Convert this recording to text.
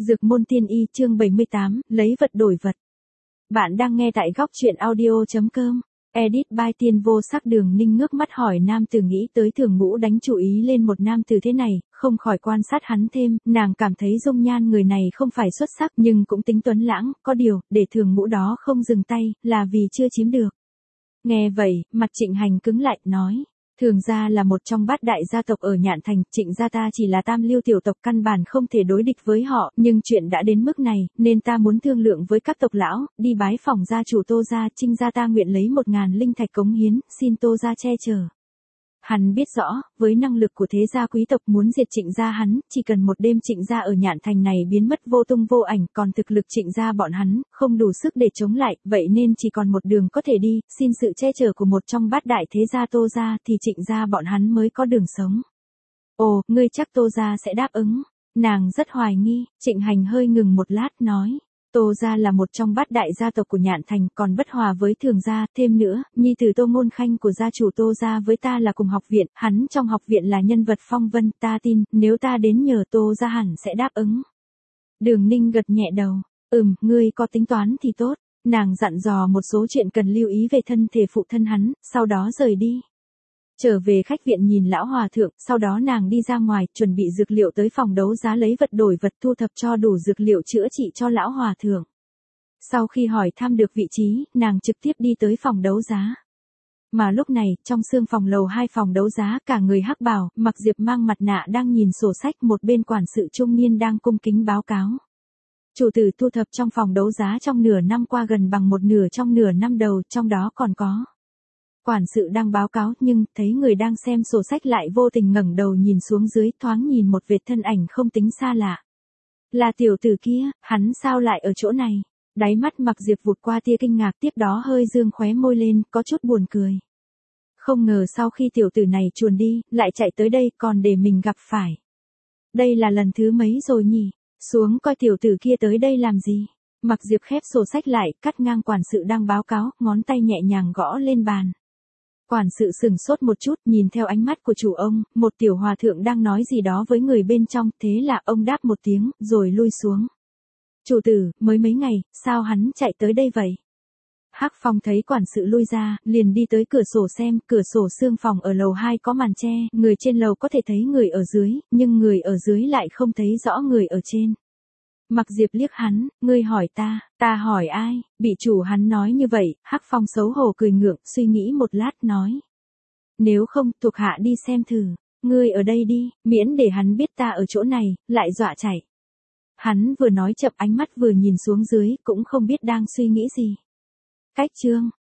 Dược môn tiên y chương 78, lấy vật đổi vật. Bạn đang nghe tại góc truyện audio.com. Edit by Tiên Vô Sắc. Đường Ninh ngước mắt hỏi nam tử, nghĩ tới Thường Ngũ đánh chú ý lên một nam tử thế này, không khỏi quan sát hắn thêm, nàng cảm thấy dung nhan người này không phải xuất sắc nhưng cũng tính tuấn lãng, có điều, để Thường Ngũ đó không dừng tay, là vì chưa chiếm được. Nghe vậy, mặt Trịnh Hành cứng lại, nói. Thường gia là một trong bát đại gia tộc ở Nhạn Thành, Trịnh gia ta chỉ là tam lưu tiểu tộc, căn bản không thể đối địch với họ, nhưng chuyện đã đến mức này, nên ta muốn thương lượng với các tộc lão, đi bái phỏng gia chủ Tô gia, Trịnh gia ta nguyện lấy 1000 linh thạch cống hiến, xin Tô gia che chở. Hắn biết rõ, với năng lực của thế gia quý tộc muốn diệt Trịnh gia hắn, chỉ cần một đêm Trịnh gia ở Nhạn Thành này biến mất vô tung vô ảnh, còn thực lực Trịnh gia bọn hắn, không đủ sức để chống lại, vậy nên chỉ còn một đường có thể đi, xin sự che chở của một trong bát đại thế gia Tô gia thì Trịnh gia bọn hắn mới có đường sống. Ồ, ngươi chắc Tô gia sẽ đáp ứng. Nàng rất hoài nghi. Trịnh Hành hơi ngừng một lát, nói. Tô gia là một trong bát đại gia tộc của Nhạn Thành, còn bất hòa với Thường gia, thêm nữa, nhi tử Tô Ngôn Khanh của gia chủ Tô gia với ta là cùng học viện, hắn trong học viện là nhân vật phong vân, ta tin, nếu ta đến nhờ Tô gia hẳn sẽ đáp ứng. Đường Ninh gật nhẹ đầu, ngươi có tính toán thì tốt. Nàng dặn dò một số chuyện cần lưu ý về thân thể phụ thân hắn, sau đó rời đi. Trở về khách viện nhìn lão hòa thượng, sau đó nàng đi ra ngoài, chuẩn bị dược liệu tới phòng đấu giá lấy vật đổi vật, thu thập cho đủ dược liệu chữa trị cho lão hòa thượng. Sau khi hỏi thăm được vị trí, nàng trực tiếp đi tới phòng đấu giá. Mà lúc này, trong sương phòng lầu 2 phòng đấu giá, cả người hắc bào, mặc diệp mang mặt nạ đang nhìn sổ sách, một bên quản sự trung niên đang cung kính báo cáo. Chủ tử thu thập trong phòng đấu giá trong nửa năm qua gần bằng một nửa trong nửa năm đầu, trong đó còn có. Quản sự đang báo cáo nhưng thấy người đang xem sổ sách lại vô tình ngẩng đầu nhìn xuống dưới, thoáng nhìn một vệt thân ảnh không tính xa lạ. Là tiểu tử kia, hắn sao lại ở chỗ này? Đáy mắt Mặc Diệp vụt qua tia kinh ngạc, tiếp đó hơi dương khóe môi lên, có chút buồn cười. Không ngờ sau khi tiểu tử này chuồn đi, lại chạy tới đây còn để mình gặp phải. Đây là lần thứ mấy rồi nhỉ? Xuống coi tiểu tử kia tới đây làm gì? Mặc Diệp khép sổ sách lại, cắt ngang quản sự đang báo cáo, ngón tay nhẹ nhàng gõ lên bàn. Quản sự sừng sốt một chút, nhìn theo ánh mắt của chủ ông, một tiểu hòa thượng đang nói gì đó với người bên trong, thế là ông đáp một tiếng, rồi lui xuống. Chủ tử, mới mấy ngày, sao hắn chạy tới đây vậy? Hắc Phong thấy quản sự lui ra, liền đi tới cửa sổ xem, cửa sổ xương phòng ở lầu 2 có màn che, người trên lầu có thể thấy người ở dưới, nhưng người ở dưới lại không thấy rõ người ở trên. Mặc Diệp liếc hắn, ngươi hỏi ta hỏi ai? Bị chủ hắn nói như vậy, Hắc Phong xấu hổ cười ngượng, suy nghĩ một lát nói. Nếu không, thuộc hạ đi xem thử, ngươi ở đây đi, miễn để hắn biết ta ở chỗ này, lại dọa chạy. Hắn vừa nói chậm, ánh mắt vừa nhìn xuống dưới, cũng không biết đang suy nghĩ gì. Cách chương